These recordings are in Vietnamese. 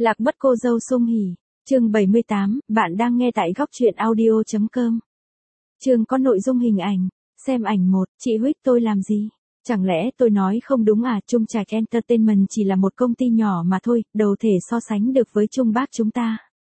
Lạc mất cô dâu Sung Hỉ. Chương 78, bạn đang nghe tại góc truyện audio.com. Chương có nội dung hình ảnh. Xem ảnh 1, chị Huých tôi làm gì? Chẳng lẽ tôi nói không đúng à? Trung Trạch Entertainment chỉ là một công ty nhỏ mà thôi, đâu thể so sánh được với Trung Bác chúng ta.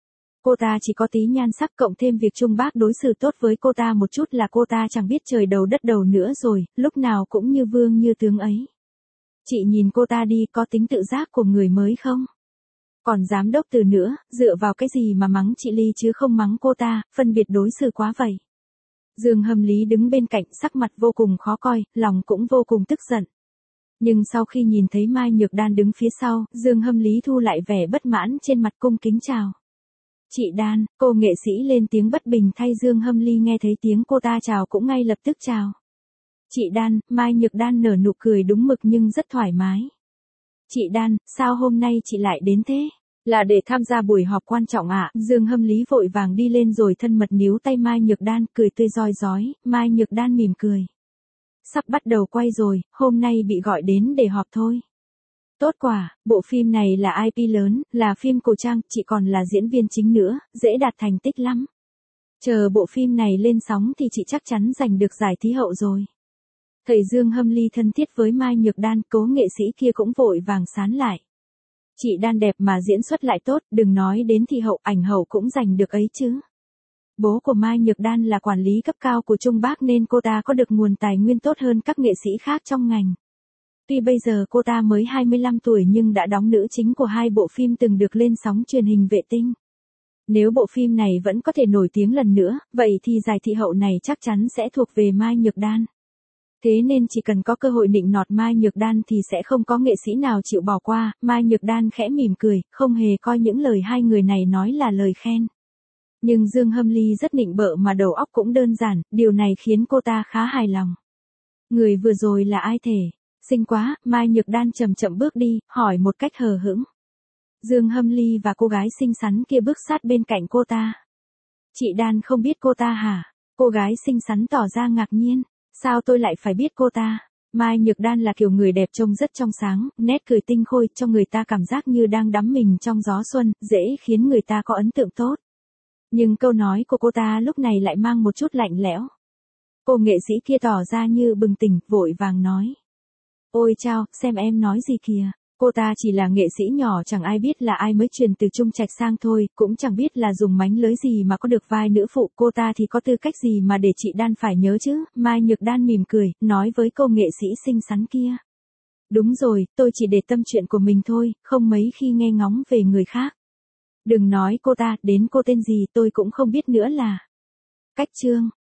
Cô ta chỉ có tí nhan sắc, cộng thêm việc Trung Bác đối xử tốt với cô ta một chút là cô ta chẳng biết trời đầu đất đầu nữa rồi, lúc nào cũng như vương như tướng ấy. Chị nhìn cô ta đi, có tính tự giác của người mới không? Còn giám đốc Từ nữa, dựa vào cái gì mà mắng chị Ly chứ không mắng cô ta, phân biệt đối xử quá vậy. Dương Hâm Lý đứng bên cạnh, sắc mặt vô cùng khó coi, lòng cũng vô cùng tức giận. Nhưng sau khi nhìn thấy Mai Nhược Đan đứng phía sau, Dương Hâm Lý thu lại vẻ bất mãn trên mặt, cung kính chào. Chị Đan, cô nghệ sĩ lên tiếng bất bình thay Dương Hâm Ly nghe thấy tiếng cô ta chào cũng ngay lập tức chào. Chị Đan, Mai Nhược Đan nở nụ cười đúng mực nhưng rất thoải mái. Chị Đan, sao hôm nay chị lại đến thế? Là để tham gia buổi họp quan trọng ạ? Dương Hâm Lý vội vàng đi lên rồi thân mật níu tay Mai Nhược Đan, cười tươi rói rói. Mai Nhược Đan mỉm cười. Sắp bắt đầu quay rồi, hôm nay bị gọi đến để họp thôi. Tốt quả, bộ phim này là IP lớn, là phim cổ trang, chị còn là diễn viên chính nữa, dễ đạt thành tích lắm. Chờ bộ phim này lên sóng thì chị chắc chắn giành được giải Thí hậu rồi. Thầy Dương Hâm Ly thân thiết với Mai Nhược Đan, cố nghệ sĩ kia cũng vội vàng sán lại. Chị Đan đẹp mà diễn xuất lại tốt, đừng nói đến thị hậu, ảnh hậu cũng giành được ấy chứ. Bố của Mai Nhược Đan là quản lý cấp cao của Trung Bác nên cô ta có được nguồn tài nguyên tốt hơn các nghệ sĩ khác trong ngành. Tuy bây giờ cô ta mới 25 tuổi nhưng đã đóng nữ chính của 2 bộ phim từng được lên sóng truyền hình vệ tinh. Nếu bộ phim này vẫn có thể nổi tiếng lần nữa, vậy thì giải thị hậu này chắc chắn sẽ thuộc về Mai Nhược Đan. Thế nên chỉ cần có cơ hội nịnh nọt Mai Nhược Đan thì sẽ không có nghệ sĩ nào chịu bỏ qua. Mai Nhược Đan khẽ mỉm cười, không hề coi những lời hai người này nói là lời khen. Nhưng Dương Hâm Ly rất nịnh bợ mà đầu óc cũng đơn giản, điều này khiến cô ta khá hài lòng. Người vừa rồi là ai thể? Xinh quá, Mai Nhược Đan chậm chậm bước đi, hỏi một cách hờ hững. Dương Hâm Ly và cô gái xinh xắn kia bước sát bên cạnh cô ta. Chị Đan không biết cô ta hả? Cô gái xinh xắn tỏ ra ngạc nhiên. Sao tôi lại phải biết cô ta? Mai Nhược Đan là kiểu người đẹp trông rất trong sáng, nét cười tinh khôi, cho người ta cảm giác như đang đắm mình trong gió xuân, dễ khiến người ta có ấn tượng tốt. Nhưng câu nói của cô ta lúc này lại mang một chút lạnh lẽo. Cô nghệ sĩ kia tỏ ra như bừng tỉnh, vội vàng nói. Ôi chao, xem em nói gì kìa. Cô ta chỉ là nghệ sĩ nhỏ, chẳng ai biết là ai mới truyền từ Trung Trạch sang thôi, cũng chẳng biết là dùng mánh lới gì mà có được vai nữ phụ, cô ta thì có tư cách gì mà để chị Đan phải nhớ chứ. Mai Nhược Đan mỉm cười, nói với cô nghệ sĩ xinh xắn kia. Đúng rồi, tôi chỉ để tâm chuyện của mình thôi, không mấy khi nghe ngóng về người khác. Đừng nói cô ta, đến cô tên gì tôi cũng không biết nữa là. Cách chương.